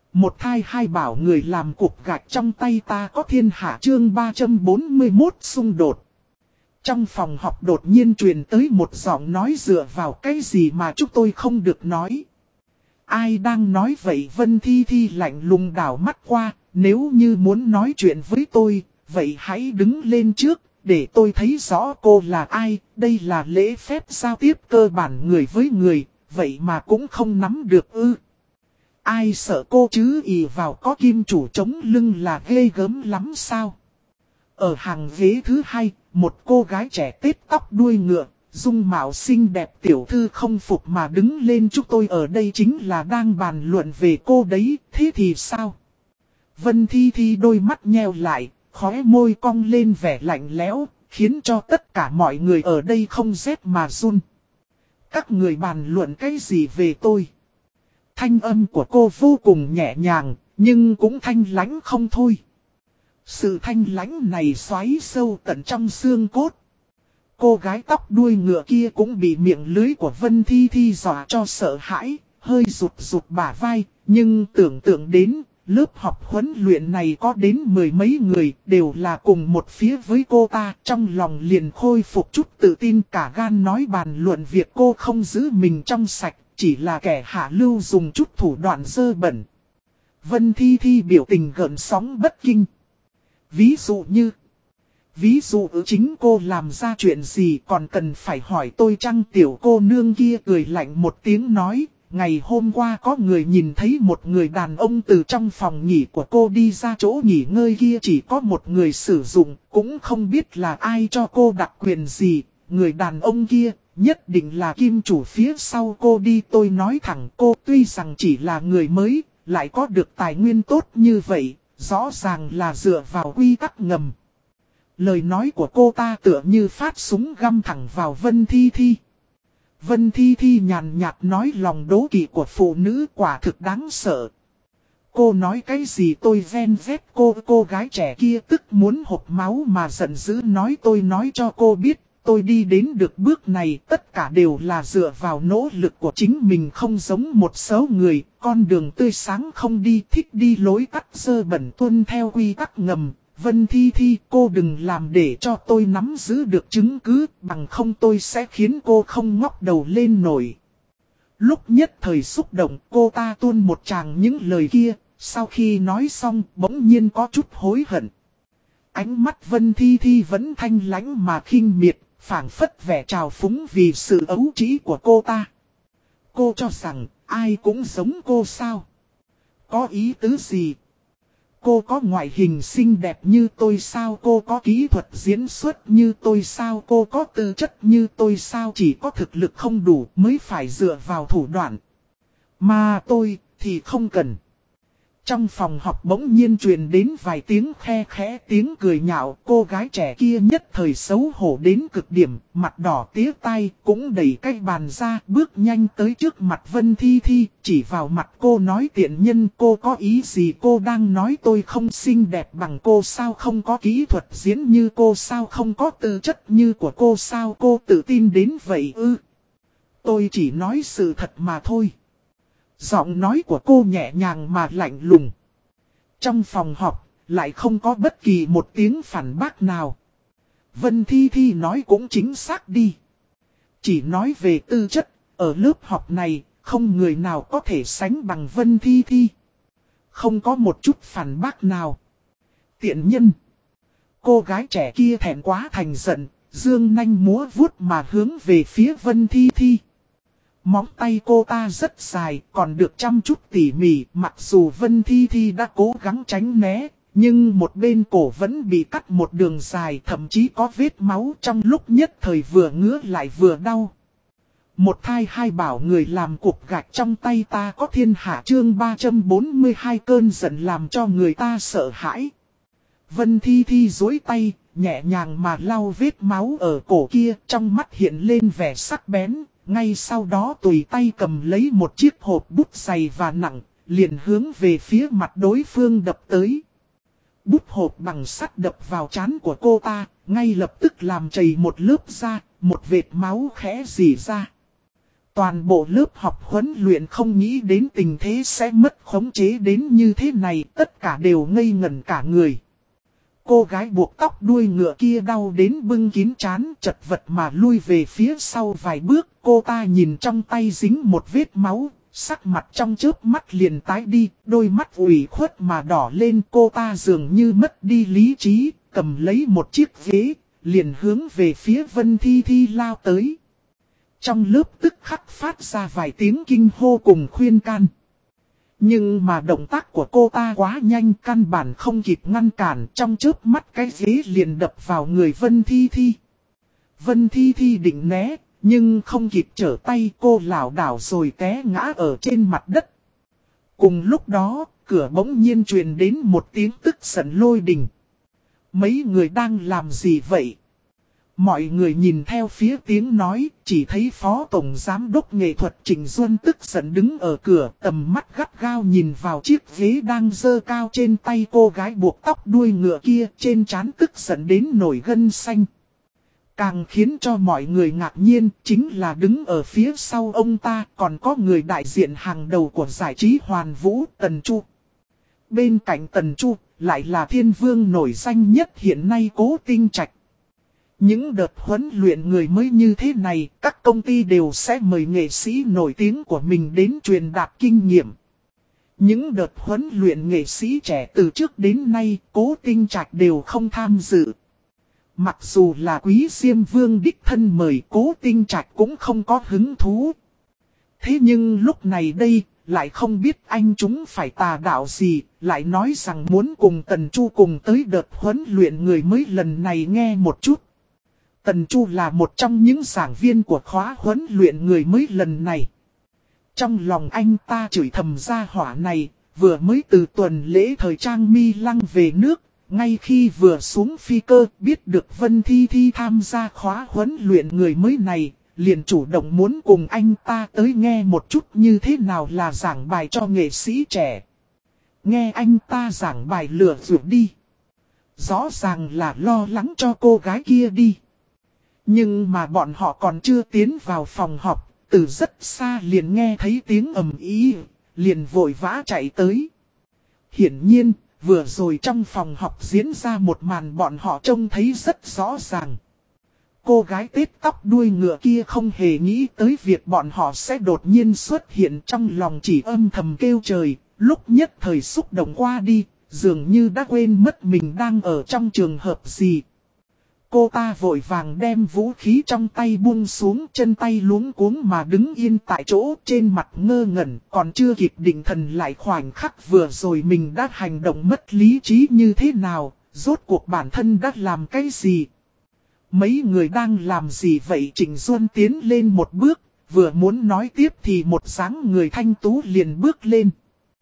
Một thai hai bảo người làm cục gạch trong tay ta có thiên hạ chương 341 xung đột. Trong phòng học đột nhiên truyền tới một giọng nói dựa vào cái gì mà chúng tôi không được nói. Ai đang nói vậy? Vân Thi Thi lạnh lùng đảo mắt qua, nếu như muốn nói chuyện với tôi, vậy hãy đứng lên trước, để tôi thấy rõ cô là ai. Đây là lễ phép giao tiếp cơ bản người với người, vậy mà cũng không nắm được ư. Ai sợ cô chứ, ì vào có kim chủ chống lưng là ghê gớm lắm sao? Ở hàng ghế thứ hai, một cô gái trẻ tết tóc đuôi ngựa, dung mạo xinh đẹp tiểu thư không phục mà đứng lên. Chúng tôi ở đây chính là đang bàn luận về cô đấy, thế thì sao? Vân Thi Thi đôi mắt nheo lại, khóe môi cong lên vẻ lạnh lẽo, khiến cho tất cả mọi người ở đây không rét mà run. Các người bàn luận cái gì về tôi? Thanh âm của cô vô cùng nhẹ nhàng, nhưng cũng thanh lãnh không thôi. Sự thanh lãnh này xoáy sâu tận trong xương cốt. Cô gái tóc đuôi ngựa kia cũng bị miệng lưới của Vân Thi Thi dọa cho sợ hãi, hơi rụt rụt bả vai, nhưng tưởng tượng đến, lớp học huấn luyện này có đến mười mấy người, đều là cùng một phía với cô ta, trong lòng liền khôi phục chút tự tin, cả gan nói bàn luận việc cô không giữ mình trong sạch, chỉ là kẻ hạ lưu dùng chút thủ đoạn dơ bẩn. Vân Thi Thi biểu tình gợn sóng bất kinh. Ví dụ chính cô làm ra chuyện gì còn cần phải hỏi tôi chăng? Tiểu cô nương kia cười lạnh một tiếng nói, ngày hôm qua có người nhìn thấy một người đàn ông từ trong phòng nghỉ của cô đi ra chỗ nghỉ ngơi kia, chỉ có một người sử dụng, cũng không biết là ai cho cô đặc quyền gì. Người đàn ông kia nhất định là kim chủ phía sau cô đi. Tôi nói thẳng, cô tuy rằng chỉ là người mới, lại có được tài nguyên tốt như vậy, rõ ràng là dựa vào quy tắc ngầm. Lời nói của cô ta tựa như phát súng găm thẳng vào Vân Thi Thi. Vân Thi Thi nhàn nhạt nói, lòng đố kỵ của phụ nữ quả thực đáng sợ. Cô nói cái gì? Tôi ven vét cô gái trẻ kia tức muốn hộc máu mà giận dữ nói, tôi nói cho cô biết, tôi đi đến được bước này tất cả đều là dựa vào nỗ lực của chính mình, không giống một số người, con đường tươi sáng không đi, thích đi lối tắt dơ bẩn tuân theo quy tắc ngầm. Vân Thi Thi, cô đừng làm để cho tôi nắm giữ được chứng cứ, bằng không tôi sẽ khiến cô không ngóc đầu lên nổi. Lúc nhất thời xúc động, cô ta tuôn một tràng những lời kia, sau khi nói xong bỗng nhiên có chút hối hận. Ánh mắt Vân Thi Thi vẫn thanh lãnh mà khinh miệt, phảng phất vẻ trào phúng vì sự ấu trĩ của cô ta. Cô cho rằng ai cũng giống cô sao? Có ý tứ gì? Cô có ngoại hình xinh đẹp như tôi sao? Cô có kỹ thuật diễn xuất như tôi sao? Cô có tư chất như tôi sao? Chỉ có thực lực không đủ mới phải dựa vào thủ đoạn. Mà tôi thì không cần. Trong phòng học bỗng nhiên truyền đến vài tiếng khe khẽ tiếng cười nhạo. Cô gái trẻ kia nhất thời xấu hổ đến cực điểm, mặt đỏ tía tai, cũng đẩy cái bàn ra, bước nhanh tới trước mặt Vân Thi Thi, chỉ vào mặt cô nói, tiện nhân, cô có ý gì? Cô đang nói tôi không xinh đẹp bằng cô sao? Không có kỹ thuật diễn như cô sao? Không có tư chất như của cô sao? Cô tự tin đến vậy ư? Tôi chỉ nói sự thật mà thôi. Giọng nói của cô nhẹ nhàng mà lạnh lùng. Trong phòng học, lại không có bất kỳ một tiếng phản bác nào. Vân Thi Thi nói cũng chính xác đi. Chỉ nói về tư chất, ở lớp học này, không người nào có thể sánh bằng Vân Thi Thi. Không có một chút phản bác nào. Tiện nhân. Cô gái trẻ kia thẹn quá thành giận, dương nanh múa vuốt mà hướng về phía Vân Thi Thi. Móng tay cô ta rất dài, còn được chăm chút tỉ mỉ, mặc dù Vân Thi Thi đã cố gắng tránh né, nhưng một bên cổ vẫn bị cắt một đường dài, thậm chí có vết máu, trong lúc nhất thời vừa ngứa lại vừa đau. Một thai hai bảo người làm cục gạch trong tay ta có thiên hạ chương 342 cơn giận làm cho người ta sợ hãi. Vân Thi Thi duỗi tay, nhẹ nhàng mà lau vết máu ở cổ kia, trong mắt hiện lên vẻ sắc bén. Ngay sau đó tùy tay cầm lấy một chiếc hộp bút dày và nặng, liền hướng về phía mặt đối phương đập tới. Bút hộp bằng sắt đập vào trán của cô ta, ngay lập tức làm chảy một lớp da, một vệt máu khẽ rỉ ra. Toàn bộ lớp học huấn luyện không nghĩ đến tình thế sẽ mất khống chế đến như thế này, tất cả đều ngây ngẩn cả người. Cô gái buộc tóc đuôi ngựa kia đau đến bưng kín trán, chật vật mà lui về phía sau vài bước. Cô ta nhìn trong tay dính một vết máu, sắc mặt trong chớp mắt liền tái đi, đôi mắt ủy khuất mà đỏ lên. Cô ta dường như mất đi lý trí, cầm lấy một chiếc ghế, liền hướng về phía Vân Thi Thi lao tới. Trong lớp tức khắc phát ra vài tiếng kinh hô cùng khuyên can. Nhưng mà động tác của cô ta quá nhanh, căn bản không kịp ngăn cản, trong chớp mắt cái ghế liền đập vào người Vân Thi Thi. Vân Thi Thi định né, nhưng không kịp trở tay, cô lảo đảo rồi té ngã ở trên mặt đất. Cùng lúc đó, cửa bỗng nhiên truyền đến một tiếng tức giận lôi đình. Mấy người đang làm gì vậy? Mọi người nhìn theo phía tiếng nói, chỉ thấy Phó Tổng Giám đốc Nghệ thuật Trịnh Duân tức giận đứng ở cửa, tầm mắt gắt gao nhìn vào chiếc ghế đang dơ cao trên tay cô gái buộc tóc đuôi ngựa kia, trên trán tức giận đến nổi gân xanh. Càng khiến cho mọi người ngạc nhiên, chính là đứng ở phía sau ông ta, còn có người đại diện hàng đầu của giải trí Hoàn Vũ, Tần Chu. Bên cạnh Tần Chu, lại là thiên vương nổi danh nhất hiện nay Cố Tinh Trạch. Những đợt huấn luyện người mới như thế này, các công ty đều sẽ mời nghệ sĩ nổi tiếng của mình đến truyền đạt kinh nghiệm. Những đợt huấn luyện nghệ sĩ trẻ từ trước đến nay, Cố Tinh Trạch đều không tham dự. Mặc dù là Quý Diêm Vương đích thân mời, Cố Tinh Trạch cũng không có hứng thú. Thế nhưng lúc này đây, lại không biết anh chúng phải tà đạo gì, lại nói rằng muốn cùng Tần Chu cùng tới đợt huấn luyện người mới lần này nghe một chút. Tần Chu là một trong những giảng viên của khóa huấn luyện người mới lần này. Trong lòng anh ta chửi thầm gia hỏa này, vừa mới từ tuần lễ thời trang Mi Lăng về nước, ngay khi vừa xuống phi cơ biết được Vân Thi Thi tham gia khóa huấn luyện người mới này, liền chủ động muốn cùng anh ta tới nghe một chút như thế nào là giảng bài cho nghệ sĩ trẻ. Nghe anh ta giảng bài lừa dụi đi. Rõ ràng là lo lắng cho cô gái kia đi. Nhưng mà bọn họ còn chưa tiến vào phòng họp, từ rất xa liền nghe thấy tiếng ầm ĩ, liền vội vã chạy tới. Hiển nhiên, vừa rồi trong phòng họp diễn ra một màn bọn họ trông thấy rất rõ ràng. Cô gái tết tóc đuôi ngựa kia không hề nghĩ tới việc bọn họ sẽ đột nhiên xuất hiện, trong lòng chỉ âm thầm kêu trời, lúc nhất thời xúc động qua đi, dường như đã quên mất mình đang ở trong trường hợp gì. Cô ta vội vàng đem vũ khí trong tay buông xuống, chân tay luống cuống mà đứng yên tại chỗ, trên mặt ngơ ngẩn, còn chưa kịp định thần lại khoảnh khắc vừa rồi mình đã hành động mất lý trí như thế nào, rốt cuộc bản thân đã làm cái gì. Mấy người đang làm gì vậy? Trịnh Duân tiến lên một bước, vừa muốn nói tiếp thì một dáng người thanh tú liền bước lên.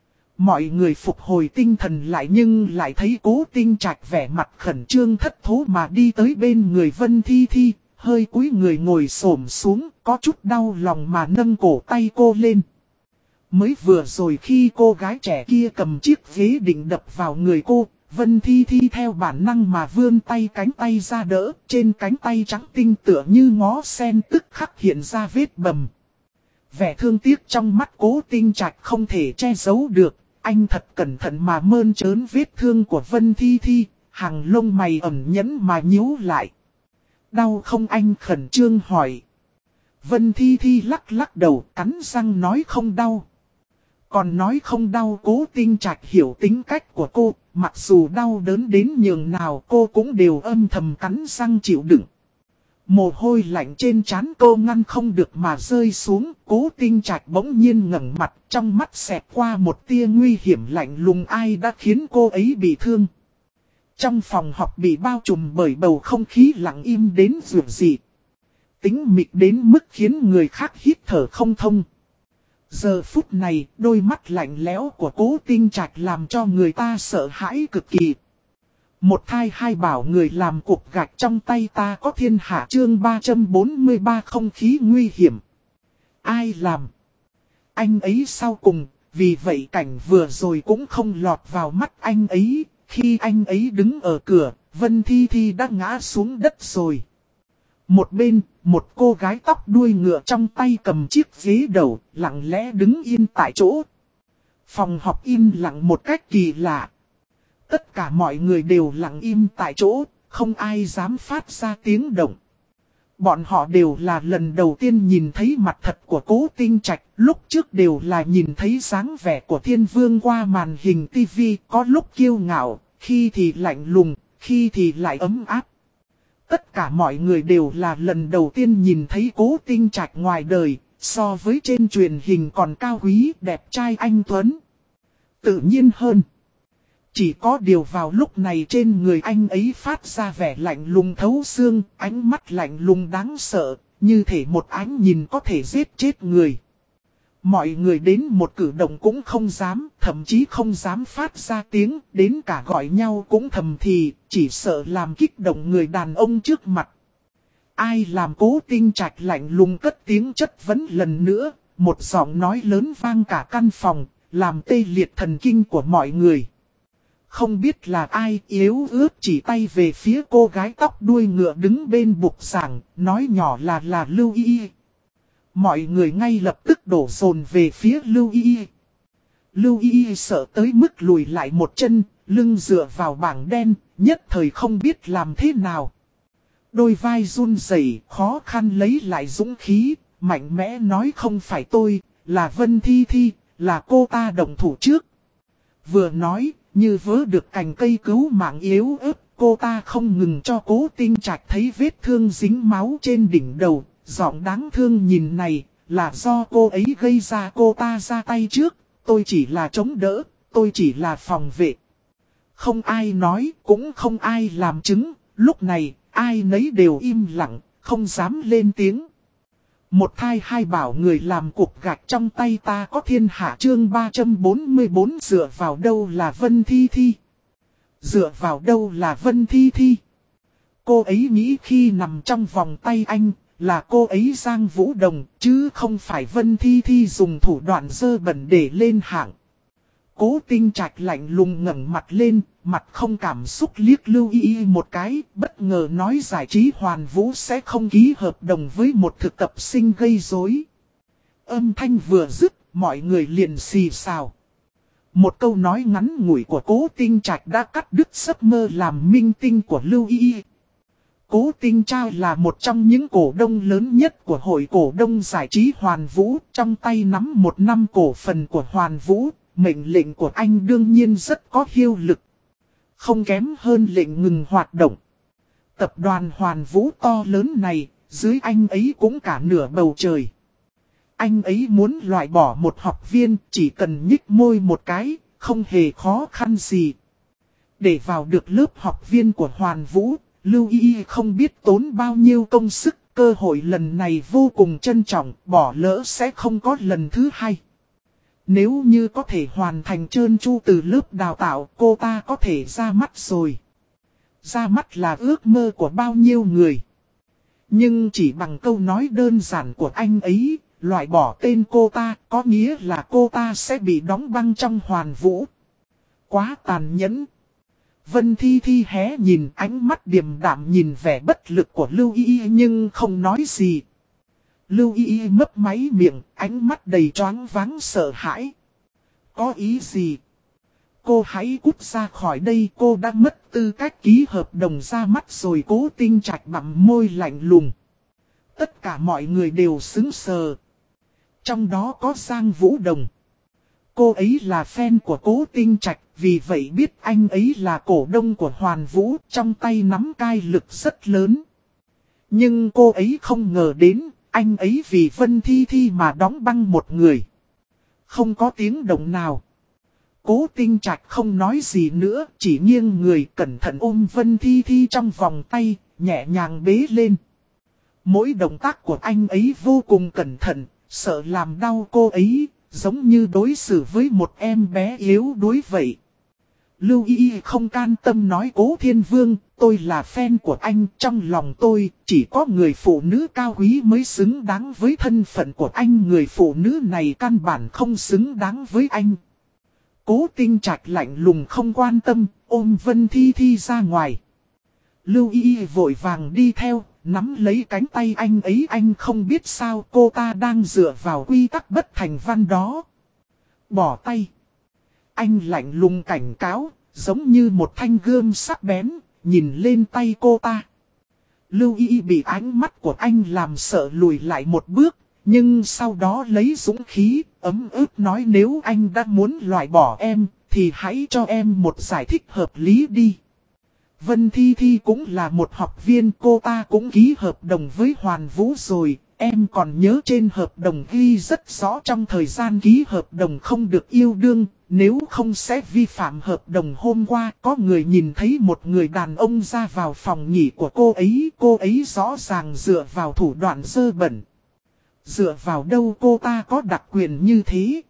Mọi người phục hồi tinh thần lại nhưng lại thấy Cố Tinh Trạch vẻ mặt khẩn trương thất thố mà đi tới bên người Vân Thi Thi, hơi cúi người ngồi xổm xuống, có chút đau lòng mà nâng cổ tay cô lên. Mới vừa rồi khi cô gái trẻ kia cầm chiếc ghế định đập vào người cô, Vân Thi Thi theo bản năng mà vươn tay cánh tay ra đỡ, trên cánh tay trắng tinh tựa như ngó sen tức khắc hiện ra vết bầm. Vẻ thương tiếc trong mắt Cố Tinh Trạch không thể che giấu được. Anh thật cẩn thận mà mơn trớn vết thương của Vân Thi Thi, hàng lông mày ẩn nhẫn mà nhíu lại. Đau không? Anh khẩn trương hỏi. Vân Thi Thi lắc lắc đầu, cắn răng nói không đau. Còn nói không đau? Cố Tinh Trạch hiểu tính cách của cô, mặc dù đau đớn đến nhường nào cô cũng đều âm thầm cắn răng chịu đựng. Mồ hôi lạnh trên trán cô ngăn không được mà rơi xuống, Cố Tinh Trạch bỗng nhiên ngẩng mặt, trong mắt xẹt qua một tia nguy hiểm lạnh lùng. Ai đã khiến cô ấy bị thương? Trong phòng họp bị bao trùm bởi bầu không khí lặng im đến rượu dị. Tĩnh mịch đến mức khiến người khác hít thở không thông. Giờ phút này, đôi mắt lạnh lẽo của Cố Tinh Trạch làm cho người ta sợ hãi cực kỳ. Một thai hai bảo người làm cục gạch trong tay ta có thiên hạ. Chương 343 không khí nguy hiểm. Ai làm? Anh ấy sau cùng, vì vậy cảnh vừa rồi cũng không lọt vào mắt anh ấy. Khi anh ấy đứng ở cửa, Vân Thi Thi đã ngã xuống đất rồi. Một bên, một cô gái tóc đuôi ngựa trong tay cầm chiếc ghế đầu, lặng lẽ đứng yên tại chỗ. Phòng họp im lặng một cách kỳ lạ. Tất cả mọi người đều lặng im tại chỗ, không ai dám phát ra tiếng động. Bọn họ đều là lần đầu tiên nhìn thấy mặt thật của Cố Tinh Trạch, lúc trước đều là nhìn thấy dáng vẻ của Thiên Vương qua màn hình tivi, có lúc kiêu ngạo, khi thì lạnh lùng, khi thì lại ấm áp. Tất cả mọi người đều là lần đầu tiên nhìn thấy Cố Tinh Trạch ngoài đời, so với trên truyền hình còn cao quý, đẹp trai anh tuấn. Tự nhiên hơn. Chỉ có điều vào lúc này trên người anh ấy phát ra vẻ lạnh lùng thấu xương, ánh mắt lạnh lùng đáng sợ, như thể một ánh nhìn có thể giết chết người. Mọi người đến một cử động cũng không dám, thậm chí không dám phát ra tiếng, đến cả gọi nhau cũng thầm thì, chỉ sợ làm kích động người đàn ông trước mặt. Ai làm Cố Tinh Trạch lạnh lùng cất tiếng chất vấn lần nữa, một giọng nói lớn vang cả căn phòng, làm tê liệt thần kinh của mọi người. Không biết là ai yếu ớt chỉ tay về phía cô gái tóc đuôi ngựa đứng bên bục giảng, nói nhỏ là Lưu Y. Mọi người ngay lập tức đổ dồn về phía Lưu Y. Lưu Y sợ tới mức lùi lại một chân, lưng dựa vào bảng đen, nhất thời không biết làm thế nào. Đôi vai run rẩy, khó khăn lấy lại dũng khí, mạnh mẽ nói không phải tôi, là Vân Thi Thi, là cô ta động thủ trước. Vừa nói, như vớ được cành cây cứu mạng yếu ớt, cô ta không ngừng cho Cố Tinh Trạch thấy vết thương dính máu trên đỉnh đầu, giọng đáng thương nhìn này, là do cô ấy gây ra, cô ta ra tay trước, tôi chỉ là chống đỡ, tôi chỉ là phòng vệ. Không ai nói, cũng không ai làm chứng, lúc này, ai nấy đều im lặng, không dám lên tiếng. Một thai hai bảo người làm cục gạch trong tay ta có thiên hạ chương 344 dựa vào đâu là Vân Thi Thi. Dựa vào đâu là Vân Thi Thi. Cô ấy nghĩ khi nằm trong vòng tay anh là cô ấy Giang Vũ Đồng chứ không phải Vân Thi Thi dùng thủ đoạn dơ bẩn để lên hạng. Cố Tinh Trạch lạnh lùng ngẩng mặt lên, mặt không cảm xúc liếc Lưu Y một cái, bất ngờ nói giải trí Hoàn Vũ sẽ không ký hợp đồng với một thực tập sinh gây rối. Âm thanh vừa dứt, mọi người liền xì xào. Một câu nói ngắn ngủi của Cố Tinh Trạch đã cắt đứt giấc mơ làm minh tinh của Lưu Y. Cố Tinh Trạch là một trong những cổ đông lớn nhất của hội cổ đông giải trí Hoàn Vũ, trong tay nắm 1 năm cổ phần của Hoàn Vũ. Mệnh lệnh của anh đương nhiên rất có hiệu lực. Không kém hơn lệnh ngừng hoạt động. Tập đoàn Hoàn Vũ to lớn này, dưới anh ấy cũng cả nửa bầu trời. Anh ấy muốn loại bỏ một học viên, chỉ cần nhích môi một cái, không hề khó khăn gì. Để vào được lớp học viên của Hoàn Vũ, Lưu Y không biết tốn bao nhiêu công sức, cơ hội lần này vô cùng trân trọng, bỏ lỡ sẽ không có lần thứ hai. Nếu như có thể hoàn thành trơn tru từ lớp đào tạo, cô ta có thể ra mắt rồi. Ra mắt là ước mơ của bao nhiêu người. Nhưng chỉ bằng câu nói đơn giản của anh ấy, loại bỏ tên cô ta, có nghĩa là cô ta sẽ bị đóng băng trong Hoàn Vũ. Quá tàn nhẫn. Vân Thi Thi hé nhìn, ánh mắt điềm đạm nhìn vẻ bất lực của Lưu Y nhưng không nói gì. Lưu Y mấp máy miệng, ánh mắt đầy choáng váng sợ hãi. Có ý gì? Cô hãy cút ra khỏi đây, cô đã mất tư cách ký hợp đồng ra mắt rồi. Cố Tinh Trạch bặm môi lạnh lùng. Tất cả mọi người đều sững sờ. Trong đó có Giang Vũ Đồng. Cô ấy là fan của Cố Tinh Trạch, vì vậy biết anh ấy là cổ đông của Hoàn Vũ, trong tay nắm cai lực rất lớn. Nhưng cô ấy không ngờ đến, anh ấy vì Vân Thi Thi mà đóng băng một người. Không có tiếng động nào. Cố Tinh Trạch không nói gì nữa, chỉ nghiêng người cẩn thận ôm Vân Thi Thi trong vòng tay, nhẹ nhàng bế lên. Mỗi động tác của anh ấy vô cùng cẩn thận, sợ làm đau cô ấy, giống như đối xử với một em bé yếu đuối vậy. Lưu Y không can tâm nói Cố Thiên Vương, tôi là fan của anh, trong lòng tôi chỉ có người phụ nữ cao quý mới xứng đáng với thân phận của anh, người phụ nữ này căn bản không xứng đáng với anh. Cố Tinh Trạch lạnh lùng không quan tâm, ôm Vân Thi Thi ra ngoài. Lưu Y vội vàng đi theo, nắm lấy cánh tay anh ấy, anh không biết sao cô ta đang dựa vào quy tắc bất thành văn đó. Bỏ tay. Anh lạnh lùng cảnh cáo, giống như một thanh gươm sắc bén, nhìn lên tay cô ta. Lưu Y bị ánh mắt của anh làm sợ lùi lại một bước, nhưng sau đó lấy dũng khí, ấm ức nói nếu anh đã muốn loại bỏ em, thì hãy cho em một giải thích hợp lý đi. Vân Thi Thi cũng là một học viên, cô ta cũng ký hợp đồng với Hoàn Vũ rồi. Em còn nhớ trên hợp đồng ghi rất rõ trong thời gian ký hợp đồng không được yêu đương, nếu không sẽ vi phạm hợp đồng. Hôm qua có người nhìn thấy một người đàn ông ra vào phòng nghỉ của cô ấy rõ ràng dựa vào thủ đoạn dơ bẩn. Dựa vào đâu cô ta có đặc quyền như thế?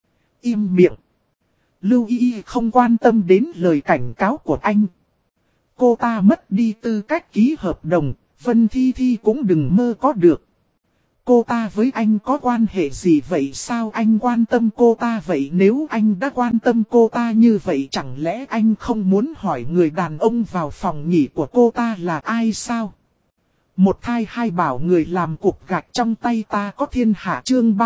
Im miệng. Lưu Y không quan tâm đến lời cảnh cáo của anh. Cô ta mất đi tư cách ký hợp đồng, Vân Thi Thi cũng đừng mơ có được. Cô ta với anh có quan hệ gì vậy, sao anh quan tâm cô ta vậy? Nếu anh đã quan tâm cô ta như vậy, chẳng lẽ anh không muốn hỏi người đàn ông vào phòng nghỉ của cô ta là ai sao? Một thai hai bảo người làm cục gạch trong tay ta có thiên hạ. Chương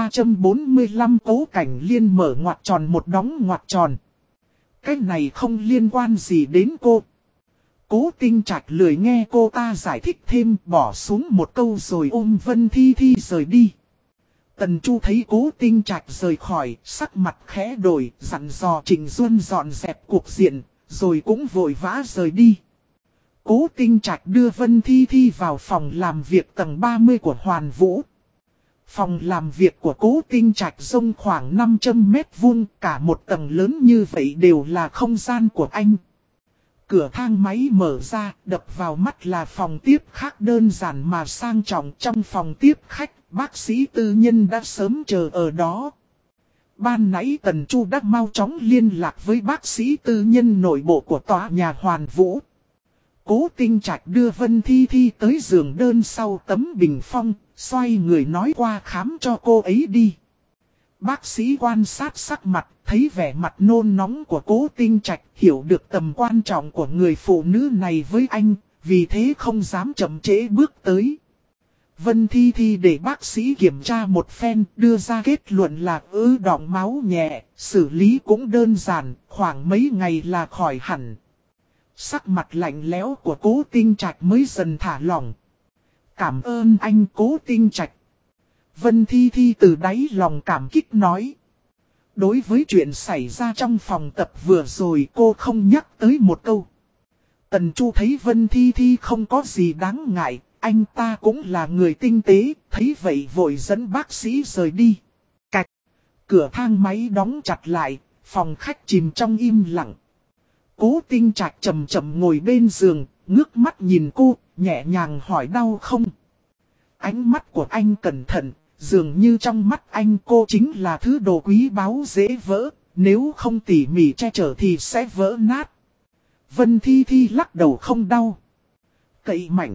345 Cố Cảnh Liên mở ngoặc tròn một đóng ngoặc tròn. Cái này không liên quan gì đến cô. Cố Tinh Trạch lười nghe cô ta giải thích thêm, bỏ xuống một câu rồi ôm Vân Thi Thi rời đi. Tần Chu thấy Cố Tinh Trạch rời khỏi, sắc mặt khẽ đổi, dặn dò Trình Duân dọn dẹp cuộc diện, rồi cũng vội vã rời đi. Cố Tinh Trạch đưa Vân Thi Thi vào phòng làm việc tầng 30 của Hoàn Vũ. Phòng làm việc của Cố Tinh Trạch rộng khoảng 500 mét vuông, cả một tầng lớn như vậy đều là không gian của anh. Cửa thang máy mở ra, đập vào mắt là phòng tiếp khách đơn giản mà sang trọng. Trong phòng tiếp khách, bác sĩ tư nhân đã sớm chờ ở đó. Ban nãy Tần Chu đã mau chóng liên lạc với bác sĩ tư nhân nội bộ của tòa nhà Hoàn Vũ. Cố Tinh Trạch đưa Vân Thi Thi tới giường đơn sau tấm bình phong, xoay người nói qua khám cho cô ấy đi. Bác sĩ quan sát sắc mặt, thấy vẻ mặt nôn nóng của Cố Tinh Trạch, hiểu được tầm quan trọng của người phụ nữ này với anh, vì thế không dám chậm trễ bước tới. Vân Thi Thi để bác sĩ kiểm tra một phen, đưa ra kết luận là ứ đọng máu nhẹ, xử lý cũng đơn giản, khoảng mấy ngày là khỏi hẳn. Sắc mặt lạnh lẽo của Cố Tinh Trạch mới dần thả lỏng. Cảm ơn anh Cố Tinh Trạch. Vân Thi Thi từ đáy lòng cảm kích nói. Đối với chuyện xảy ra trong phòng tập vừa rồi cô không nhắc tới một câu. Tần Chu thấy Vân Thi Thi không có gì đáng ngại, anh ta cũng là người tinh tế, thấy vậy vội dẫn bác sĩ rời đi. Cạch, cửa thang máy đóng chặt lại, phòng khách chìm trong im lặng. Cố Tinh Trạch chậm chậm ngồi bên giường, ngước mắt nhìn cô, nhẹ nhàng hỏi đau không? Ánh mắt của anh cẩn thận, dường như trong mắt anh cô chính là thứ đồ quý báu dễ vỡ, nếu không tỉ mỉ che chở thì sẽ vỡ nát. Vân Thi Thi lắc đầu không đau. Cậy mạnh.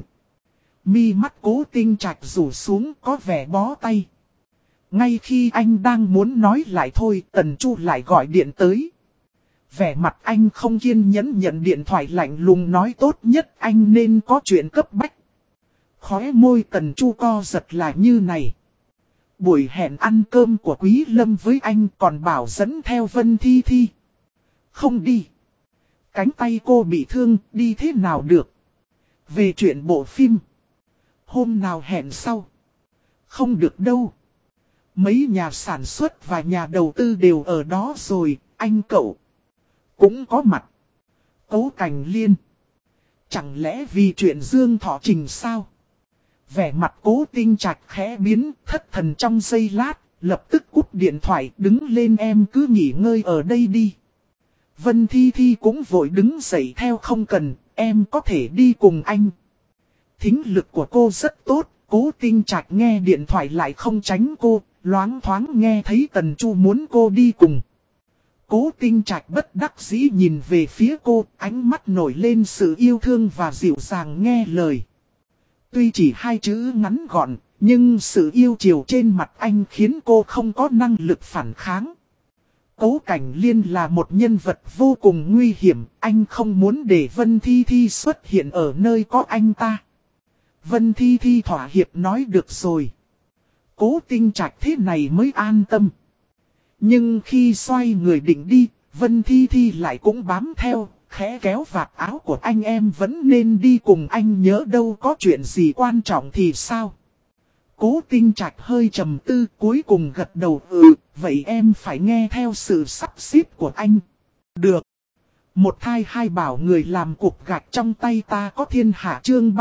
Mi mắt Cố Tinh Trạch rủ xuống có vẻ bó tay. Ngay khi anh đang muốn nói lại thôi, Tần Chu lại gọi điện tới. Vẻ mặt anh không kiên nhẫn nhận điện thoại lạnh lùng nói tốt nhất anh nên có chuyện cấp bách. Khóe môi Tần Chu co giật là như này. Buổi hẹn ăn cơm của Quý Lâm với anh còn bảo dẫn theo Vân Thi Thi. Không đi. Cánh tay cô bị thương, đi thế nào được. Về chuyện bộ phim. Hôm nào hẹn sau. Không được đâu. Mấy nhà sản xuất và nhà đầu tư đều ở đó rồi, anh cậu cũng có mặt. Cố Cảnh Liên. Chẳng lẽ vì chuyện Dương Thọ Trình sao? Vẻ mặt Cố Tinh Trạch khẽ biến, thất thần trong giây lát, lập tức cúp điện thoại, đứng lên em cứ nghỉ ngơi ở đây đi. Vân Thi Thi cũng vội đứng dậy theo không cần, em có thể đi cùng anh. Thính lực của cô rất tốt, Cố Tinh Trạch nghe điện thoại lại không tránh cô, loáng thoáng nghe thấy Tần Chu muốn cô đi cùng. Cố Tinh Trạch bất đắc dĩ nhìn về phía cô, ánh mắt nổi lên sự yêu thương và dịu dàng nghe lời. Tuy chỉ hai chữ ngắn gọn, nhưng sự yêu chiều trên mặt anh khiến cô không có năng lực phản kháng. Cố Cảnh Liên là một nhân vật vô cùng nguy hiểm, anh không muốn để Vân Thi Thi xuất hiện ở nơi có anh ta. Vân Thi Thi thỏa hiệp nói được rồi. Cố Tinh Trạch thế này mới an tâm. Nhưng khi xoay người định đi, Vân Thi Thi lại cũng bám theo, khẽ kéo vạt áo của anh em vẫn nên đi cùng anh nhớ đâu có chuyện gì quan trọng thì sao. Cố Tinh Trạch hơi trầm tư cuối cùng gật đầu vậy em phải nghe theo sự sắp xếp của anh. Được. Một thai hai bảo người làm cục gạch trong tay ta có thiên hạ chương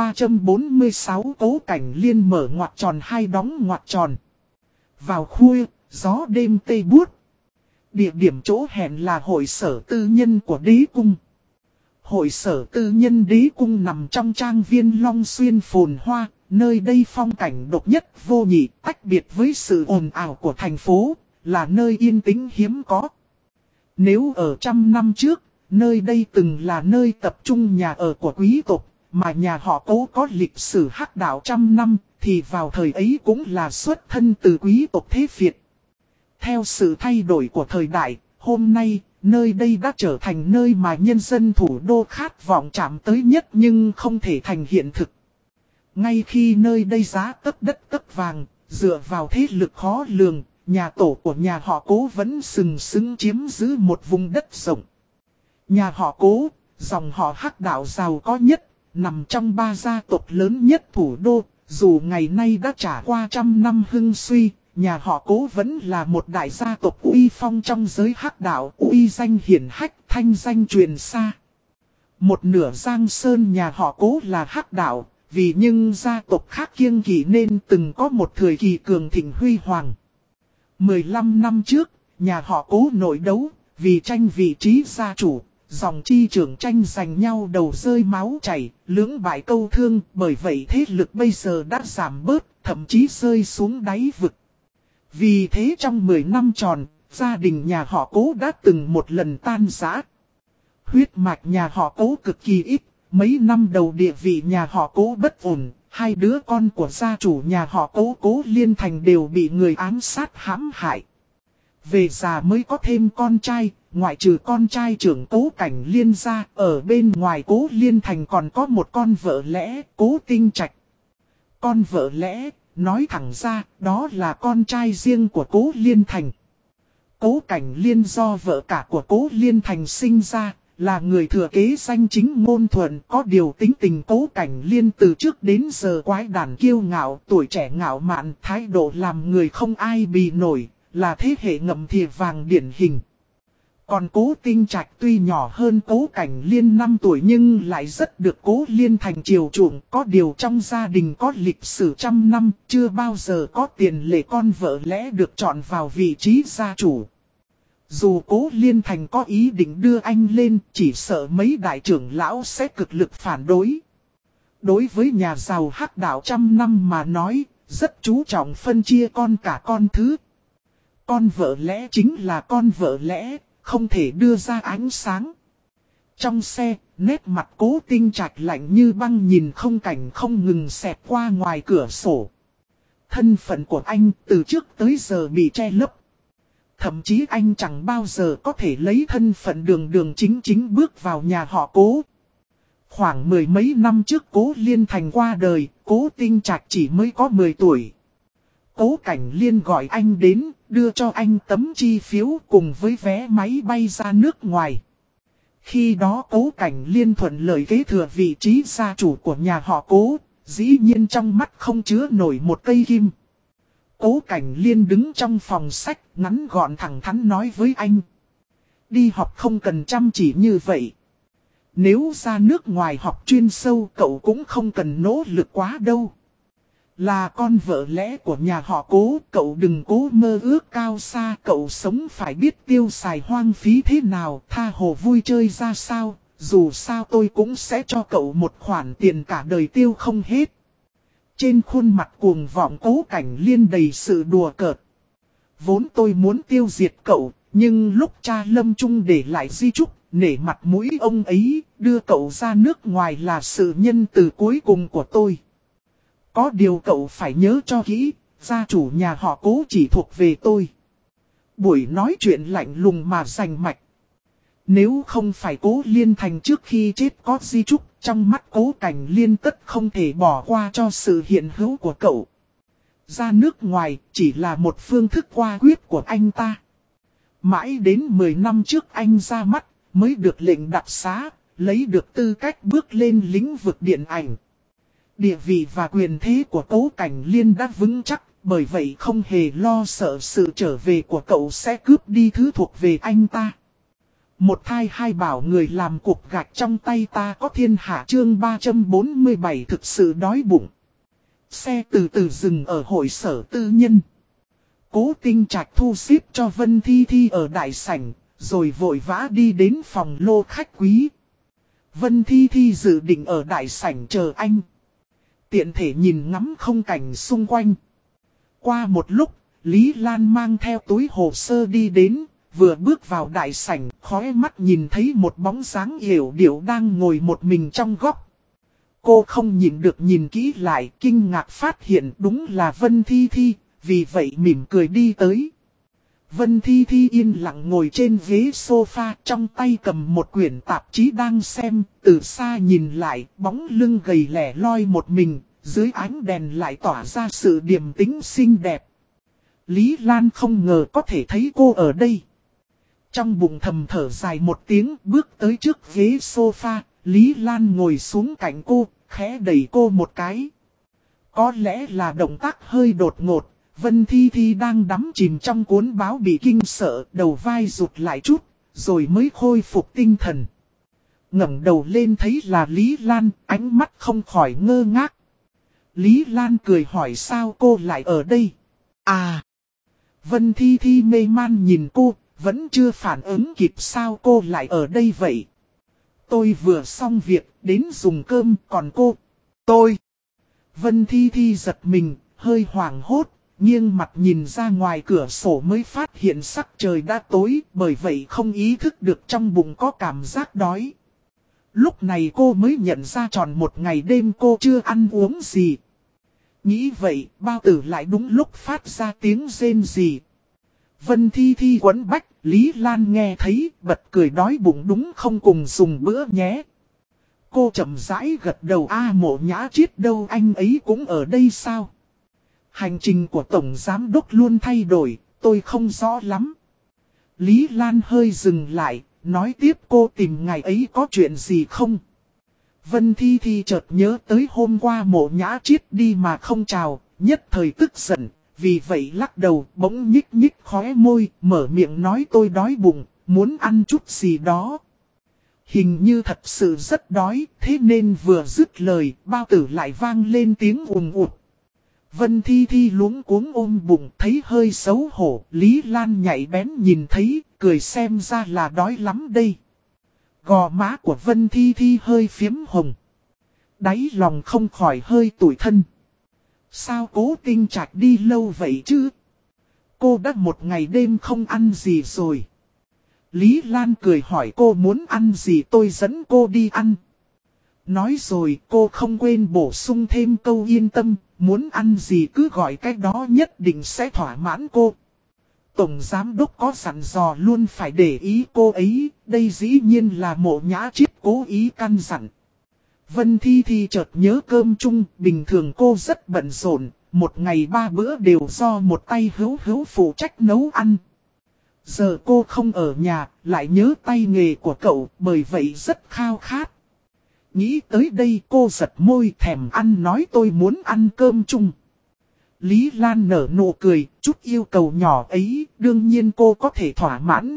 346 Cố Cảnh Liên mở ngoặc tròn hai đóng ngoặc tròn. Vào khuya, gió đêm tây buốt. Địa điểm chỗ hẹn là hội sở tư nhân của đế cung. Hội sở tư nhân đế cung nằm trong trang viên Long Xuyên phồn hoa, nơi đây phong cảnh độc nhất vô nhị, tách biệt với sự ồn ào của thành phố, là nơi yên tĩnh hiếm có. Nếu ở 100 năm trước, nơi đây từng là nơi tập trung nhà ở của quý tộc, mà nhà họ Cố có lịch sử hắc đạo 100 năm, thì vào thời ấy cũng là xuất thân từ quý tộc thế Việt. Theo sự thay đổi của thời đại, hôm nay, nơi đây đã trở thành nơi mà nhân dân thủ đô khát vọng chạm tới nhất nhưng không thể thành hiện thực. Ngay khi nơi đây giá tấc đất tấc vàng, dựa vào thế lực khó lường, nhà tổ của nhà họ Cố vẫn sừng sững chiếm giữ một vùng đất rộng. Nhà họ Cố, dòng họ hắc đạo giàu có nhất, nằm trong ba gia tộc lớn nhất thủ đô, dù ngày nay đã trải qua 100 năm hưng suy. Nhà họ Cố vẫn là một đại gia tộc uy phong trong giới hắc đạo, uy danh hiển hách, thanh danh truyền xa. Một nửa Giang Sơn nhà họ Cố là hắc đạo, vì nhưng gia tộc khác kiêng kỵ nên từng có một thời kỳ cường thịnh huy hoàng. 15 năm trước, nhà họ Cố nội đấu, vì tranh vị trí gia chủ, dòng chi trưởng tranh giành nhau đầu rơi máu chảy, lưỡng bại câu thương, bởi vậy thế lực bây giờ đã giảm bớt, thậm chí rơi xuống đáy vực. Vì thế trong 10 năm tròn, gia đình nhà họ Cố đã từng một lần tan rã. Huyết mạch nhà họ Cố cực kỳ ít, mấy năm đầu địa vị nhà họ Cố bất ổn, hai đứa con của gia chủ nhà họ Cố Cố Liên Thành đều bị người ám sát hãm hại. Về già mới có thêm con trai, ngoại trừ con trai trưởng Cố Cảnh Liên ra, ở bên ngoài Cố Liên Thành còn có một con vợ lẽ, Cố Tinh Trạch. Con vợ lẽ, nói thẳng ra, đó là con trai riêng của Cố Liên Thành. Cố Cảnh Liên do vợ cả của Cố Liên Thành sinh ra, là người thừa kế danh chính ngôn thuận, có điều tính tình Cố Cảnh Liên từ trước đến giờ quái đản kiêu ngạo, tuổi trẻ ngạo mạn, thái độ làm người không ai bì nổi, là thế hệ ngậm thìa vàng điển hình. Còn Cố Tinh Trạch tuy nhỏ hơn Cố Cảnh Liên 5 tuổi nhưng lại rất được Cố Liên Thành chiều chuộng, có điều trong gia đình có lịch sử 100 năm, chưa bao giờ có tiền lệ con vợ lẽ được chọn vào vị trí gia chủ. Dù Cố Liên Thành có ý định đưa anh lên, chỉ sợ mấy đại trưởng lão sẽ cực lực phản đối. Đối với nhà giàu hắc đạo 100 năm mà nói, rất chú trọng phân chia con cả con thứ. Con vợ lẽ chính là con vợ lẽ, không thể đưa ra ánh sáng. Trong xe, nét mặt Cố Tinh Trạch lạnh như băng nhìn không cảnh không ngừng xẹt qua ngoài cửa sổ. Thân phận của anh từ trước tới giờ bị che lấp. Thậm chí anh chẳng bao giờ có thể lấy thân phận đường chính bước vào nhà họ Cố. Khoảng 10 mấy năm trước Cố Liên Thành qua đời, Cố Tinh Trạch chỉ mới có 10 tuổi. Cố Cảnh Liên gọi anh đến, đưa cho anh tấm chi phiếu cùng với vé máy bay ra nước ngoài. Khi đó Cố Cảnh Liên thuận lợi kế thừa vị trí gia chủ của nhà họ Cố, dĩ nhiên trong mắt không chứa nổi một cây kim. Cố Cảnh Liên đứng trong phòng sách, ngắn gọn thẳng thắn nói với anh. Đi học không cần chăm chỉ như vậy. Nếu ra nước ngoài học chuyên sâu cậu cũng không cần nỗ lực quá đâu. Là con vợ lẽ của nhà họ Cố, cậu đừng cố mơ ước cao xa, cậu sống phải biết tiêu xài hoang phí thế nào, tha hồ vui chơi ra sao, dù sao tôi cũng sẽ cho cậu một khoản tiền cả đời tiêu không hết. Trên khuôn mặt cuồng vọng Cố Cảnh Liên đầy sự đùa cợt. Vốn tôi muốn tiêu diệt cậu, nhưng lúc cha lâm chung để lại di chúc, nể mặt mũi ông ấy, đưa cậu ra nước ngoài là sự nhân từ cuối cùng của tôi. Có điều cậu phải nhớ cho kỹ, gia chủ nhà họ Cố chỉ thuộc về tôi. Buổi nói chuyện lạnh lùng mà rành mạch. Nếu không phải Cố Liên Thành trước khi chết có di chúc, trong mắt Cố Cảnh Liên tất không thể bỏ qua cho sự hiện hữu của cậu. Ra nước ngoài chỉ là một phương thức qua quyết của anh ta. Mãi đến 10 năm trước anh ra mắt, mới được lệnh đặc xá, lấy được tư cách bước lên lĩnh vực điện ảnh. Địa vị và quyền thế của Cố Cảnh Liên đã vững chắc, bởi vậy không hề lo sợ sự trở về của cậu sẽ cướp đi thứ thuộc về anh ta. Một thai hai bảo người làm cục gạch trong tay ta có thiên hạ chương 347 thực sự đói bụng. Xe từ từ dừng ở hội sở tư nhân. Cố Tinh Trạch thu xếp cho Vân Thi Thi ở đại sảnh, rồi vội vã đi đến phòng lô khách quý. Vân Thi Thi dự định ở đại sảnh chờ anh. Tiện thể nhìn ngắm không cảnh xung quanh. Qua một lúc, Lý Lan mang theo túi hồ sơ đi đến, vừa bước vào đại sảnh, khóe mắt nhìn thấy một bóng dáng yểu điệu đang ngồi một mình trong góc. Cô không nhìn được nhìn kỹ lại, kinh ngạc phát hiện đúng là Vân Thi Thi, vì vậy mỉm cười đi tới. Vân Thi Thi yên lặng ngồi trên ghế sofa, trong tay cầm một quyển tạp chí đang xem, từ xa nhìn lại, bóng lưng gầy lẻ loi một mình, dưới ánh đèn lại tỏa ra sự điềm tĩnh xinh đẹp. Lý Lan không ngờ có thể thấy cô ở đây. Trong bụng thầm thở dài một tiếng, bước tới trước ghế sofa, Lý Lan ngồi xuống cạnh cô, khẽ đẩy cô một cái. Có lẽ là động tác hơi đột ngột, Vân Thi Thi đang đắm chìm trong cuốn báo bị kinh sợ, đầu vai rụt lại chút, rồi mới khôi phục tinh thần. Ngẩng đầu lên thấy là Lý Lan, ánh mắt không khỏi ngơ ngác. Lý Lan cười hỏi sao cô lại ở đây? À! Vân Thi Thi mê man nhìn cô, vẫn chưa phản ứng kịp sao cô lại ở đây vậy? Tôi vừa xong việc, đến dùng cơm, còn cô? Tôi! Vân Thi Thi giật mình, hơi hoảng hốt, nghiêng mặt nhìn ra ngoài cửa sổ mới phát hiện sắc trời đã tối, bởi vậy không ý thức được trong bụng có cảm giác đói. Lúc này cô mới nhận ra tròn một ngày đêm cô chưa ăn uống gì. Nghĩ vậy, bao tử lại đúng lúc phát ra tiếng rên rỉ. Vân Thi Thi quấn bách, Lý Lan nghe thấy, bật cười đói bụng đúng không cùng dùng bữa nhé. Cô chậm rãi gật đầu Mộ Nhã Triết đâu anh ấy cũng ở đây sao? Hành trình của Tổng Giám Đốc luôn thay đổi, tôi không rõ lắm. Lý Lan hơi dừng lại, nói tiếp cô tìm ngày ấy có chuyện gì không? Vân Thi Thi chợt nhớ tới hôm qua Mộ Nhã Triết đi mà không chào, nhất thời tức giận, vì vậy lắc đầu bỗng nhích nhích khóe môi, mở miệng nói tôi đói bụng, muốn ăn chút gì đó. Hình như thật sự rất đói, thế nên vừa dứt lời, bao tử lại vang lên tiếng ùm ụt. Vân Thi Thi luống cuống ôm bụng, thấy hơi xấu hổ, Lý Lan nhạy bén nhìn thấy, cười xem ra là đói lắm đây. Gò má của Vân Thi Thi hơi phiếm hồng. Đáy lòng không khỏi hơi tủi thân. Sao Cố Tinh Trạch đi lâu vậy chứ? Cô đã một ngày đêm không ăn gì rồi. Lý Lan cười hỏi cô muốn ăn gì tôi dẫn cô đi ăn. Nói rồi cô không quên bổ sung thêm câu yên tâm, muốn ăn gì cứ gọi cái đó nhất định sẽ thỏa mãn cô. Tổng Giám Đốc có dặn dò luôn phải để ý cô ấy, đây dĩ nhiên là Mộ Nhã Triết cố ý căn dặn. Vân Thi Thi chợt nhớ cơm chung, bình thường cô rất bận rộn, một ngày 3 bữa đều do một tay hữu phụ trách nấu ăn. Giờ cô không ở nhà, lại nhớ tay nghề của cậu, bởi vậy rất khao khát. Nghĩ tới đây cô giật môi thèm ăn nói tôi muốn ăn cơm chung. Lý Lan nở nụ cười, chút yêu cầu nhỏ ấy, đương nhiên cô có thể thỏa mãn.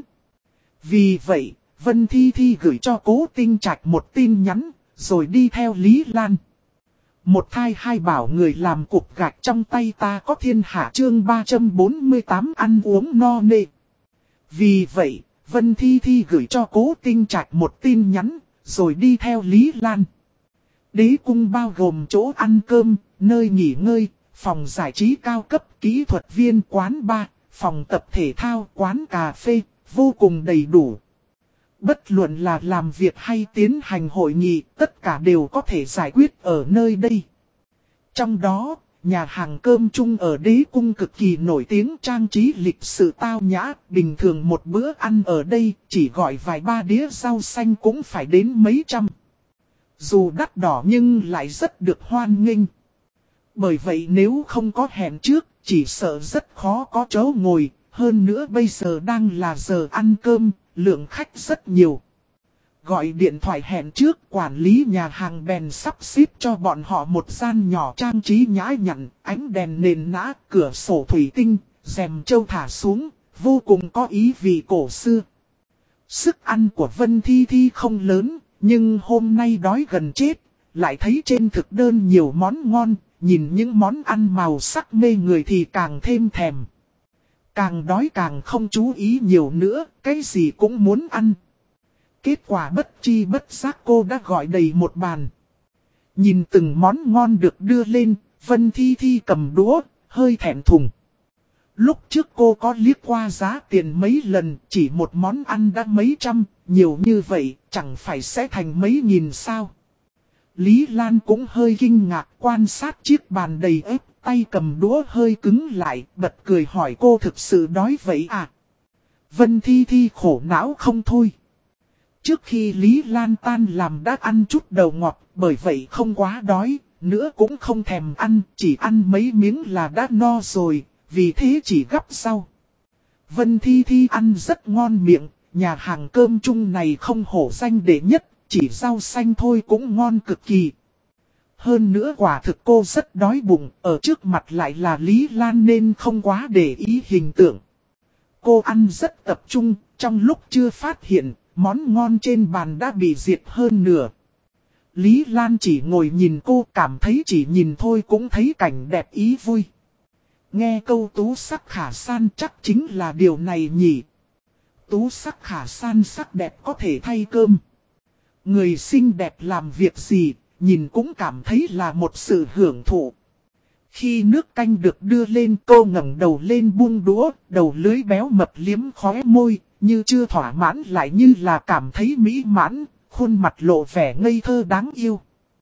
Vì vậy, Vân Thi Thi gửi cho Cố Tinh Trạch một tin nhắn, rồi đi theo Lý Lan. Một thai hai bảo người làm cục gạch trong tay ta có thiên hạ chương 348 ăn uống no nê. Vì vậy, Vân Thi Thi gửi cho Cố Tinh Trạch một tin nhắn, rồi đi theo Lý Lan. Đế cung bao gồm chỗ ăn cơm, nơi nghỉ ngơi, phòng giải trí cao cấp, kỹ thuật viên, quán bar, phòng tập thể thao, quán cà phê, vô cùng đầy đủ. Bất luận là làm việc hay tiến hành hội nghị, tất cả đều có thể giải quyết ở nơi đây. Trong đó, nhà hàng cơm chung ở Đế Cung cực kỳ nổi tiếng, trang trí lịch sự tao nhã. Bình thường một bữa ăn ở đây chỉ gọi vài ba đĩa rau xanh cũng phải đến mấy trăm. Dù đắt đỏ nhưng lại rất được hoan nghênh. Bởi vậy nếu không có hẹn trước, chỉ sợ rất khó có chỗ ngồi. Hơn nữa bây giờ đang là giờ ăn cơm, lượng khách rất nhiều. Gọi điện thoại hẹn trước, quản lý nhà hàng bèn sắp xếp cho bọn họ một gian nhỏ trang trí nhã nhặn, ánh đèn nền nã, cửa sổ thủy tinh, rèm châu thả xuống, vô cùng có ý vị cổ xưa. Sức ăn của Vân Thi Thi không lớn, nhưng hôm nay đói gần chết, lại thấy trên thực đơn nhiều món ngon, nhìn những món ăn màu sắc mê người thì càng thêm thèm. Càng đói càng không chú ý nhiều nữa, cái gì cũng muốn ăn. Kết quả bất chi bất giác cô đã gọi đầy một bàn. Nhìn từng món ngon được đưa lên, Vân Thi Thi cầm đũa, hơi thẹn thùng. Lúc trước cô có liếc qua giá tiền mấy lần, chỉ một món ăn đã mấy trăm, nhiều như vậy, chẳng phải sẽ thành mấy nghìn sao. Lý Lan cũng hơi kinh ngạc quan sát chiếc bàn đầy ếp, tay cầm đũa hơi cứng lại, bật cười hỏi cô thực sự đói vậy à? Vân Thi Thi khổ não không thôi. Trước khi Lý Lan tan làm đã ăn chút đầu ngọt, bởi vậy không quá đói, nữa cũng không thèm ăn, chỉ ăn mấy miếng là đã no rồi, vì thế chỉ gắp rau. Vân Thi Thi ăn rất ngon miệng, nhà hàng cơm chung này không hổ danh đệ nhất, chỉ rau xanh thôi cũng ngon cực kỳ. Hơn nữa quả thực cô rất đói bụng, ở trước mặt lại là Lý Lan nên không quá để ý hình tượng. Cô ăn rất tập trung, trong lúc chưa phát hiện, món ngon trên bàn đã bị diệt hơn nửa. Lý Lan chỉ ngồi nhìn cô, cảm thấy chỉ nhìn thôi cũng thấy cảnh đẹp ý vui. Nghe câu tú sắc khả san chắc chính là điều này nhỉ. Tú sắc khả san sắc đẹp có thể thay cơm. Người xinh đẹp làm việc gì, nhìn cũng cảm thấy là một sự hưởng thụ. Khi nước canh được đưa lên, cô ngẩng đầu lên buông đũa, đầu lưỡi béo mập liếm khóe môi, như chưa thỏa mãn lại như là cảm thấy mỹ mãn, khuôn mặt lộ vẻ ngây thơ đáng yêu.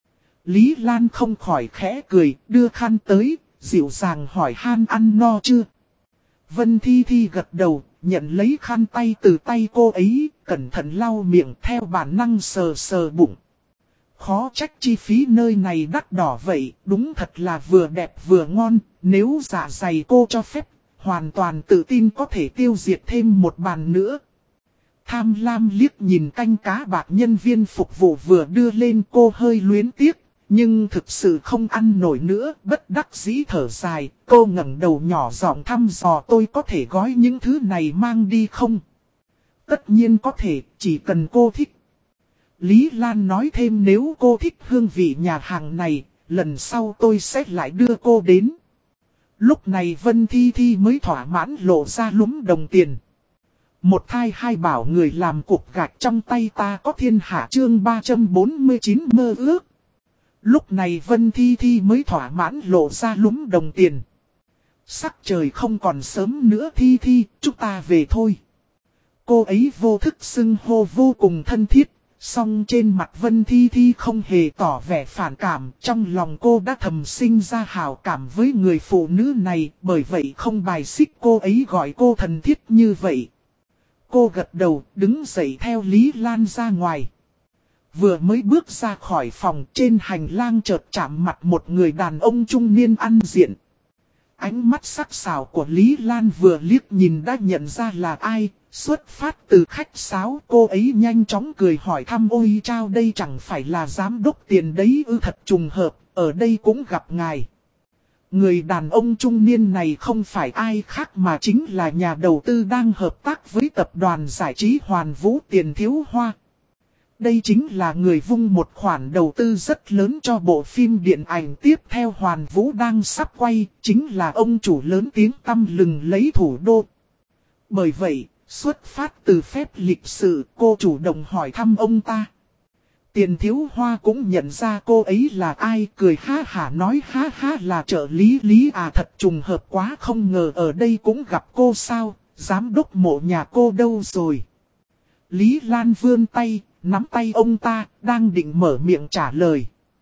Lý Lan không khỏi khẽ cười, đưa khăn tới, dịu dàng hỏi han ăn no chưa. Vân Thi Thi gật đầu, nhận lấy khăn tay từ tay cô ấy, cẩn thận lau miệng theo bản năng sờ sờ bụng. Khó trách chi phí nơi này đắt đỏ vậy, đúng thật là vừa đẹp vừa ngon, nếu dạ dày cô cho phép, hoàn toàn tự tin có thể tiêu diệt thêm một bàn nữa. Tham lam liếc nhìn canh cá bạc nhân viên phục vụ vừa đưa lên, cô hơi luyến tiếc, nhưng thực sự không ăn nổi nữa, bất đắc dĩ thở dài, cô ngẩng đầu nhỏ giọng thăm dò tôi có thể gói những thứ này mang đi không? Tất nhiên có thể, chỉ cần cô thích. Lý Lan nói thêm nếu cô thích hương vị nhà hàng này, lần sau tôi sẽ lại đưa cô đến. Lúc này Vân Thi Thi mới thỏa mãn lộ ra lúm đồng tiền. Một thai hai bảo người làm cục gạch trong tay ta có thiên hạ chương 349 mơ ước. Lúc này Vân Thi Thi mới thỏa mãn lộ ra lúm đồng tiền. Sắc trời không còn sớm nữa Thi Thi, chúng ta về thôi. Cô ấy vô thức xưng hô vô cùng thân thiết, song trên mặt Vân Thi Thi không hề tỏ vẻ phản cảm. Trong lòng cô đã thầm sinh ra hảo cảm với người phụ nữ này, bởi vậy không bài xích cô ấy gọi cô thân thiết như vậy. Cô gật đầu, đứng dậy theo Lý Lan ra ngoài. Vừa mới bước ra khỏi phòng, trên hành lang chợt chạm mặt một người đàn ông trung niên ăn diện. Ánh mắt sắc sảo của Lý Lan vừa liếc nhìn đã nhận ra là ai, xuất phát từ khách sáo. Cô ấy nhanh chóng cười hỏi thăm ôi chao đây chẳng phải là giám đốc Tiền đấy ư, thật trùng hợp, ở đây cũng gặp ngài. Người đàn ông trung niên này không phải ai khác mà chính là nhà đầu tư đang hợp tác với tập đoàn giải trí Hoàn Vũ Tiền Thiếu Hoa. Đây chính là người vung một khoản đầu tư rất lớn cho bộ phim điện ảnh tiếp theo Hoàn Vũ đang sắp quay, chính là ông chủ lớn tiếng tăm lừng lấy thủ đô. Bởi vậy, xuất phát từ phép lịch sự, cô chủ động hỏi thăm ông ta. Tiền Thiếu Hoa cũng nhận ra cô ấy là ai, cười ha hả nói ha ha là trợ lý Lý à, thật trùng hợp quá, không ngờ ở đây cũng gặp cô sao, giám đốc mộ nhà cô đâu rồi. Lý Lan vươn tay, nắm tay ông ta, đang định mở miệng trả lời.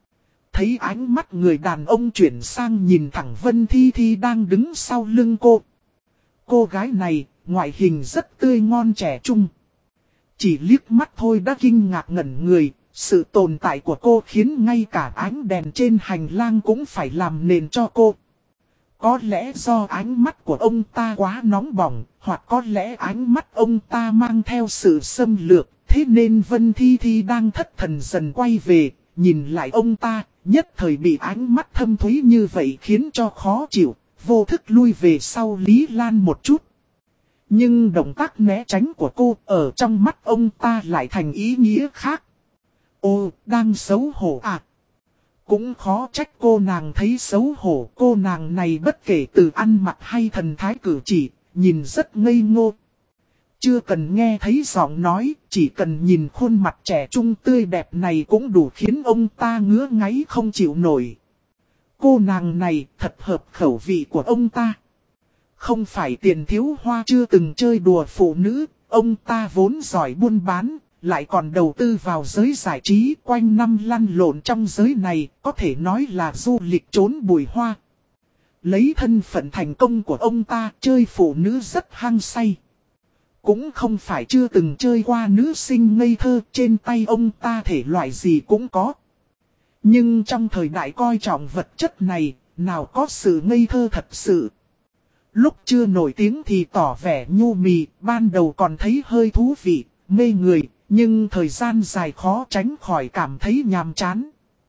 Thấy ánh mắt người đàn ông chuyển sang nhìn thẳng Vân Thi Thi đang đứng sau lưng cô. Cô gái này, ngoại hình rất tươi ngon trẻ trung. Chỉ liếc mắt thôi đã kinh ngạc ngẩn người, sự tồn tại của cô khiến ngay cả ánh đèn trên hành lang cũng phải làm nền cho cô. Có lẽ do ánh mắt của ông ta quá nóng bỏng, hoặc có lẽ ánh mắt ông ta mang theo sự xâm lược, thế nên Vân Thi Thi đang thất thần dần quay về, nhìn lại ông ta, nhất thời bị ánh mắt thâm thúy như vậy khiến cho khó chịu, vô thức lui về sau Lý Lan một chút. Nhưng động tác né tránh của cô ở trong mắt ông ta lại thành ý nghĩa khác. Ô, đang xấu hổ à? Cũng khó trách cô nàng thấy xấu hổ, cô nàng này bất kể từ ăn mặc hay thần thái cử chỉ, nhìn rất ngây ngô. Chưa cần nghe thấy giọng nói, chỉ cần nhìn khuôn mặt trẻ trung tươi đẹp này cũng đủ khiến ông ta ngứa ngáy không chịu nổi. Cô nàng này thật hợp khẩu vị của ông ta. Không phải Tiền Thiếu Hoa chưa từng chơi đùa phụ nữ, ông ta vốn giỏi buôn bán, lại còn đầu tư vào giới giải trí quanh năm lăn lộn trong giới này, có thể nói là du lịch trốn bụi hoa. Lấy thân phận thành công của ông ta chơi phụ nữ rất hăng say. Cũng không phải chưa từng chơi qua nữ sinh ngây thơ, trên tay ông ta thể loại gì cũng có. Nhưng trong thời đại coi trọng vật chất này, nào có sự ngây thơ thật sự. Lúc chưa nổi tiếng thì tỏ vẻ nhu mì, ban đầu còn thấy hơi thú vị, mê người, nhưng thời gian dài khó tránh khỏi cảm thấy nhàm chán.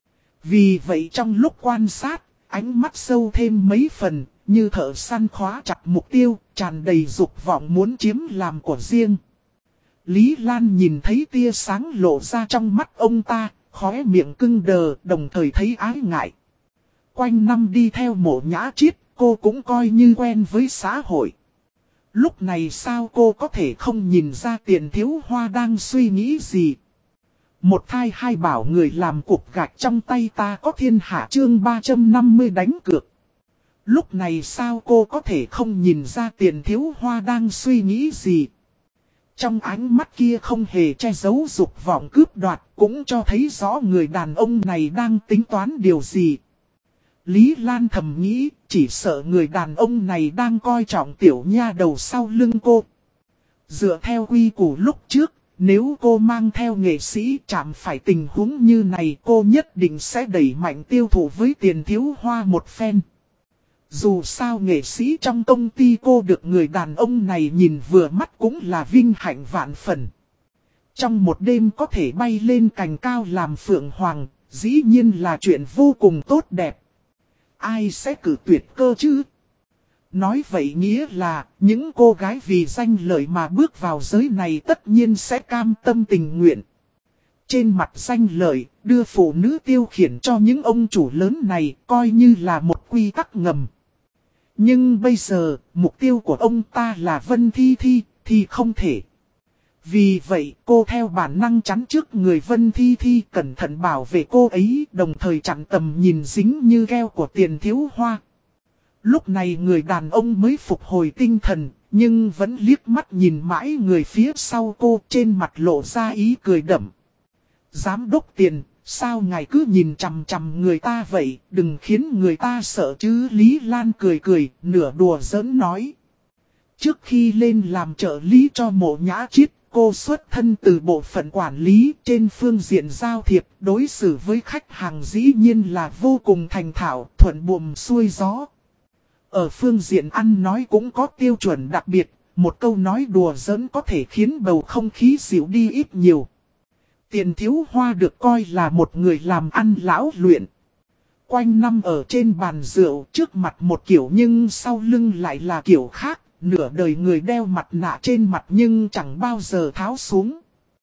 Vì vậy trong lúc quan sát, ánh mắt sâu thêm mấy phần, như thợ săn khóa chặt mục tiêu, tràn đầy dục vọng muốn chiếm làm của riêng. Lý Lan nhìn thấy tia sáng lộ ra trong mắt ông ta, khóe miệng cưng đờ, đồng thời thấy ái ngại. Quanh năm đi theo Mộ Nhã Triết, cô cũng coi như quen với xã hội. Lúc này sao cô có thể không nhìn ra Tiền Thiếu Hoa đang suy nghĩ gì? Một thai hai bảo người làm cục gạch trong tay ta có thiên hạ chương 350 đánh cược. Lúc này sao cô có thể không nhìn ra Tiền Thiếu Hoa đang suy nghĩ gì? Trong ánh mắt kia không hề che giấu dục vọng cướp đoạt, cũng cho thấy rõ người đàn ông này đang tính toán điều gì. Lý Lan thầm nghĩ, chỉ sợ người đàn ông này đang coi trọng tiểu nha đầu sau lưng cô. Dựa theo quy củ lúc trước, nếu cô mang theo nghệ sĩ chạm phải tình huống như này, cô nhất định sẽ đẩy mạnh tiêu thụ với Tiền Thiếu Hoa một phen. Dù sao nghệ sĩ trong công ty cô được người đàn ông này nhìn vừa mắt cũng là vinh hạnh vạn phần. Trong một đêm có thể bay lên cành cao làm phượng hoàng, dĩ nhiên là chuyện vô cùng tốt đẹp. Ai sẽ cử tuyệt cơ chứ? Nói vậy nghĩa là những cô gái vì danh lợi mà bước vào giới này tất nhiên sẽ cam tâm tình nguyện. Trên mặt danh lợi, đưa phụ nữ tiêu khiển cho những ông chủ lớn này coi như là một quy tắc ngầm. Nhưng bây giờ, mục tiêu của ông ta là Vân Thi Thi, thì không thể. Vì vậy cô theo bản năng chắn trước người Vân Thi Thi, cẩn thận bảo vệ cô ấy, đồng thời chặn tầm nhìn dính như keo của Tiền Thiếu Hoa. Lúc này người đàn ông mới phục hồi tinh thần, nhưng vẫn liếc mắt nhìn mãi người phía sau cô, trên mặt lộ ra ý cười đậm. Giám đốc Tiền, sao ngài cứ nhìn chằm chằm người ta vậy, đừng khiến người ta sợ chứ. Lý Lan cười cười, nửa đùa giỡn nói. Trước khi lên làm trợ lý cho Mộ Nhã Triết, cô xuất thân từ bộ phận quản lý, trên phương diện giao thiệp, đối xử với khách hàng dĩ nhiên là vô cùng thành thạo, thuận buồm xuôi gió. Ở phương diện ăn nói cũng có tiêu chuẩn đặc biệt, một câu nói đùa giỡn có thể khiến bầu không khí dịu đi ít nhiều. Tiền Thiếu Hoa được coi là một người làm ăn lão luyện. Quanh năm ở trên bàn rượu, trước mặt một kiểu nhưng sau lưng lại là kiểu khác. Nửa đời người đeo mặt nạ trên mặt nhưng chẳng bao giờ tháo xuống.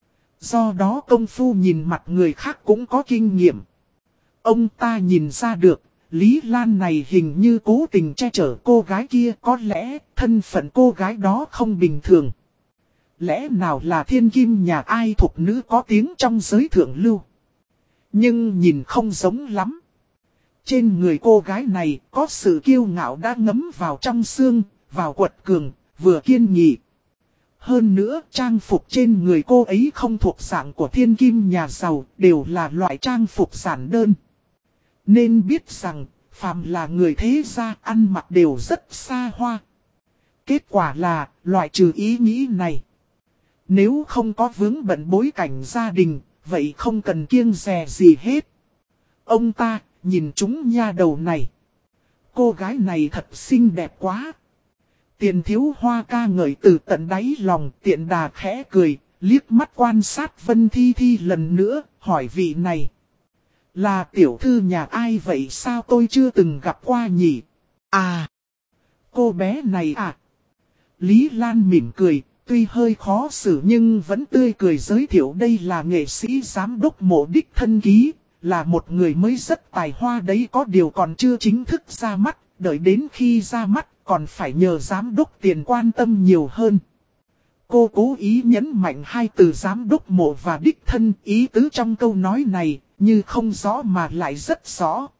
Do đó công phu nhìn mặt người khác cũng có kinh nghiệm. Ông ta nhìn ra được, Lý Lan này hình như cố tình che chở cô gái kia, có lẽ thân phận cô gái đó không bình thường. Lẽ nào là thiên kim nhà ai thục nữ có tiếng trong giới thượng lưu. Nhưng nhìn không giống lắm. Trên người cô gái này có sự kiêu ngạo đã ngấm vào trong xương, vào quật cường, vừa kiên nghị. Hơn nữa trang phục trên người cô ấy không thuộc dạng của thiên kim nhà giàu, đều là loại trang phục giản đơn. Nên biết rằng, phàm là người thế gia ăn mặc đều rất xa hoa. Kết quả là, loại trừ ý nghĩ này. Nếu không có vướng bận bối cảnh gia đình, vậy không cần kiêng dè gì hết. Ông ta, nhìn chúng nha đầu này. Cô gái này thật xinh đẹp quá. Tiền Thiếu Hoa ca ngợi từ tận đáy lòng, Tiện Đà khẽ cười, liếc mắt quan sát Vân Thi Thi lần nữa, hỏi vị này. Là tiểu thư nhà ai vậy sao tôi chưa từng gặp qua nhỉ? À, cô bé này à? Lý Lan mỉm cười, tuy hơi khó xử nhưng vẫn tươi cười giới thiệu đây là nghệ sĩ giám đốc Mộ đích thân ký, là một người mới rất tài hoa đấy, có điều còn chưa chính thức ra mắt, đợi đến khi ra mắt còn phải nhờ giám đốc Tiền quan tâm nhiều hơn. Cô cố ý nhấn mạnh hai từ giám đốc Mộ và đích thân, ý tứ trong câu nói này như không rõ mà lại rất rõ.